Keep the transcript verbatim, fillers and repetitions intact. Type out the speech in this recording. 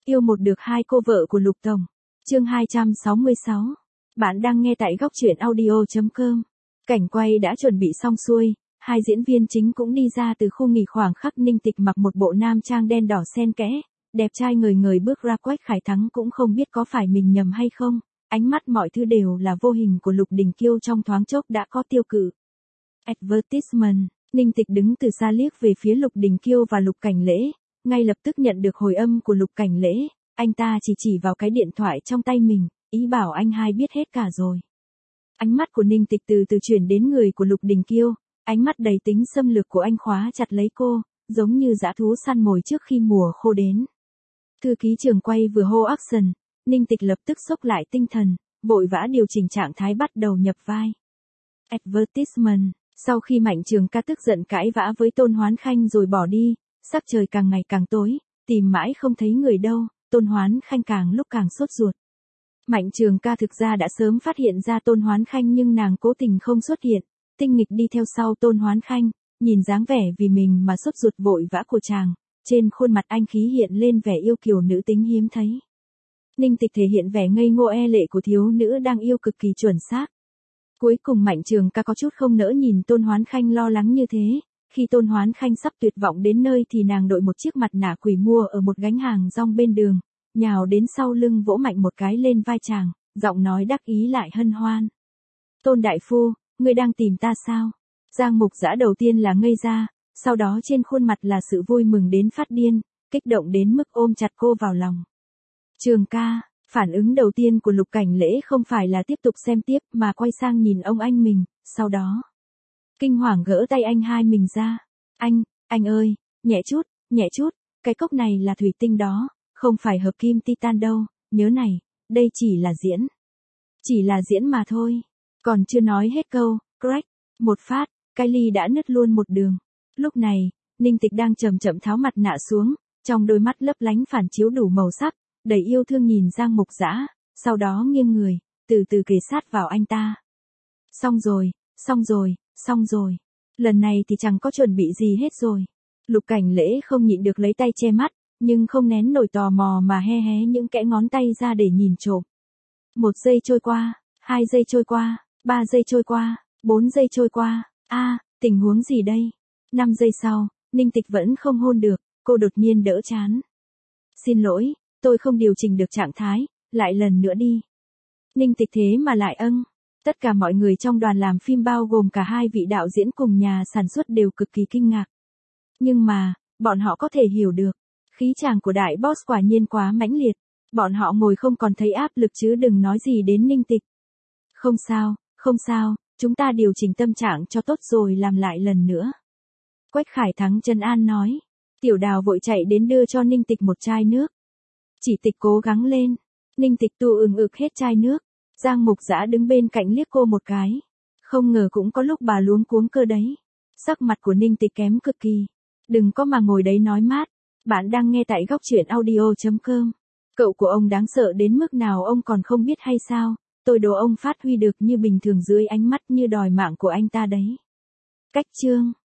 Yêu một được hai cô vợ của Lục Tổng. Chương hai trăm sáu mươi sáu. Bạn đang nghe tại góc truyện audio chấm com. Cảnh quay đã chuẩn bị xong xuôi, hai diễn viên chính cũng đi ra từ khu nghỉ khoảng khắc. Ninh Tịch mặc một bộ nam trang đen đỏ xen kẽ, đẹp trai ngời ngời bước ra. Quách Khải Thắng cũng không biết có phải mình nhầm hay không, ánh mắt mọi thứ đều là vô hình của Lục Đình Kiêu trong thoáng chốc đã có tiêu cự. Advertisement. Ninh Tịch đứng từ xa liếc về phía Lục Đình Kiêu và Lục Cảnh Lễ, ngay lập tức nhận được hồi âm của Lục Cảnh Lễ. Anh ta chỉ chỉ vào cái điện thoại trong tay mình, ý bảo anh hai biết hết cả rồi. Ánh mắt của Ninh Tịch từ từ chuyển đến người của Lục Đình Kiêu, ánh mắt đầy tính xâm lược của anh khóa chặt lấy cô, giống như dã thú săn mồi trước khi mùa khô đến. Thư ký trường quay vừa hô action, Ninh Tịch lập tức xốc lại tinh thần, vội vã điều chỉnh trạng thái bắt đầu nhập vai. Advertisement. Sau khi Mạnh Trường Ca tức giận cãi vã với Tôn Hoán Khanh rồi bỏ đi, sắc trời càng ngày càng tối, tìm mãi không thấy người đâu, Tôn Hoán Khanh càng lúc càng sốt ruột. Mạnh Trường Ca thực ra đã sớm phát hiện ra Tôn Hoán Khanh nhưng nàng cố tình không xuất hiện, tinh nghịch đi theo sau Tôn Hoán Khanh, nhìn dáng vẻ vì mình mà sốt ruột vội vã của chàng, trên khuôn mặt anh khí hiện lên vẻ yêu kiều nữ tính hiếm thấy. Ninh Tịch thể hiện vẻ ngây ngô e lệ của thiếu nữ đang yêu cực kỳ chuẩn xác. Cuối cùng Mạnh Trường Ca có chút không nỡ nhìn Tôn Hoán Khanh lo lắng như thế, khi Tôn Hoán Khanh sắp tuyệt vọng đến nơi thì nàng đội một chiếc mặt nạ quỷ mua ở một gánh hàng rong bên đường, nhào đến sau lưng vỗ mạnh một cái lên vai chàng, giọng nói đắc ý lại hân hoan. Tôn đại phu, ngươi đang tìm ta sao? Giang Mục Dã đầu tiên là ngây ra, sau đó trên khuôn mặt là sự vui mừng đến phát điên, kích động đến mức ôm chặt cô vào lòng. Trường ca. Phản ứng đầu tiên của Lục Cảnh Lễ không phải là tiếp tục xem tiếp mà quay sang nhìn ông anh mình, sau đó kinh hoàng gỡ tay anh hai mình ra. Anh, anh ơi, nhẹ chút, nhẹ chút, cái cốc này là thủy tinh đó, không phải hợp kim titan đâu, nhớ này, đây chỉ là diễn. Chỉ là diễn mà thôi. Còn chưa nói hết câu, crack, một phát, cái ly đã nứt luôn một đường. Lúc này, Ninh Tịch đang chậm chậm tháo mặt nạ xuống, trong đôi mắt lấp lánh phản chiếu đủ màu sắc, đầy yêu thương nhìn Giang Mục Dã, sau đó nghiêng người, từ từ kề sát vào anh ta. Xong rồi, xong rồi, xong rồi. Lần này thì chẳng có chuẩn bị gì hết rồi. Lục Cảnh Lễ không nhịn được lấy tay che mắt, nhưng không nén nổi tò mò mà he hé những kẽ ngón tay ra để nhìn trộm. Một giây trôi qua, hai giây trôi qua, ba giây trôi qua, bốn giây trôi qua, a, à, tình huống gì đây? Năm giây sau, Ninh Tịch vẫn không hôn được, cô đột nhiên đỡ chán. Xin lỗi. Tôi không điều chỉnh được trạng thái, lại lần nữa đi. Ninh Tịch thế mà lại âng. Tất cả mọi người trong đoàn làm phim bao gồm cả hai vị đạo diễn cùng nhà sản xuất đều cực kỳ kinh ngạc. Nhưng mà, bọn họ có thể hiểu được. Khí chàng của đại boss quả nhiên quá mãnh liệt. Bọn họ ngồi không còn thấy áp lực chứ đừng nói gì đến Ninh Tịch. Không sao, không sao, chúng ta điều chỉnh tâm trạng cho tốt rồi làm lại lần nữa. Quách Khải Thắng trấn an nói. Tiểu Đào vội chạy đến đưa cho Ninh Tịch một chai nước. Chỉ Tịch cố gắng lên. Ninh Tịch tu ừng ực hết chai nước. Giang Mục Dã đứng bên cạnh liếc cô một cái. Không ngờ cũng có lúc bà luống cuống cơ đấy. Sắc mặt của Ninh Tịch kém cực kỳ. Đừng có mà ngồi đấy nói mát. Bạn đang nghe tại góc truyện audio chấm com. Cậu của ông đáng sợ đến mức nào ông còn không biết hay sao? Tôi đố ông phát huy được như bình thường dưới ánh mắt như đòi mạng của anh ta đấy. Cách chương.